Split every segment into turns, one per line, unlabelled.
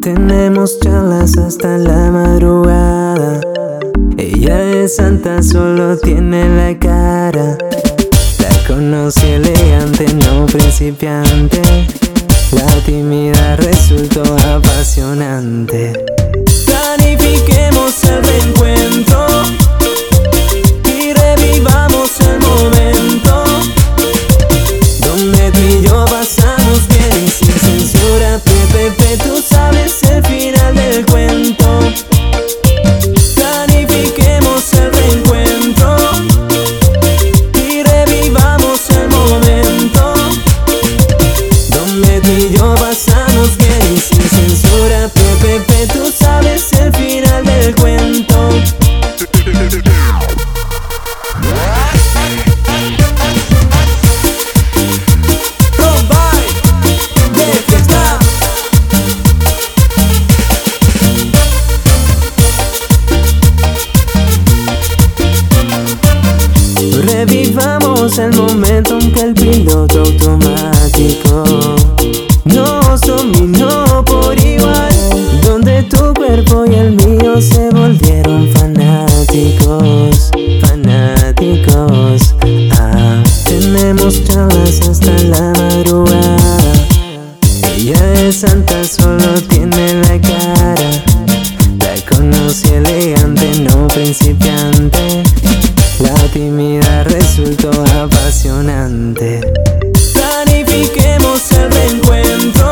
Tenemos charlas hasta la madrugada. Ella es santa, solo tiene la cara. La conocí elegante, no principiante. La tímida resultó apasionante. Planifiquemos el reencuentro y revivamos el momento donde tú y yo pasamos bien y sin censura. Pepe, tú sabes el final del cuento. Planifiquemos el reencuentro y revivamos el momento donde tú y yo pasamos bien y sin censura. Pepe, tú sabes el final del cuento. Revivamos el momento en que el piloto automático nos dominó por igual, donde tu cuerpo y el mío se volvieron fanáticos, fanáticos. Tenemos charlas hasta la madrugada. Ella es santa, solo tiene la cara. La conocí elegante, no principiante. La tímida resultó apasionante. Planifiquemos el reencuentro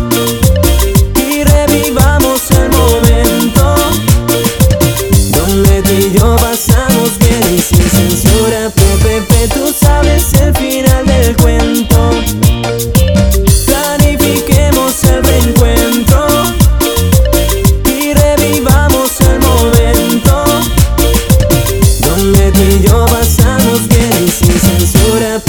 y revivamos el momento donde tú y yo pasamos bien y sin censura. Pepe, tú sabes el final del cuento. Planifiquemos el reencuentro y revivamos el momento donde tú y yo pasamos bien y sin censura.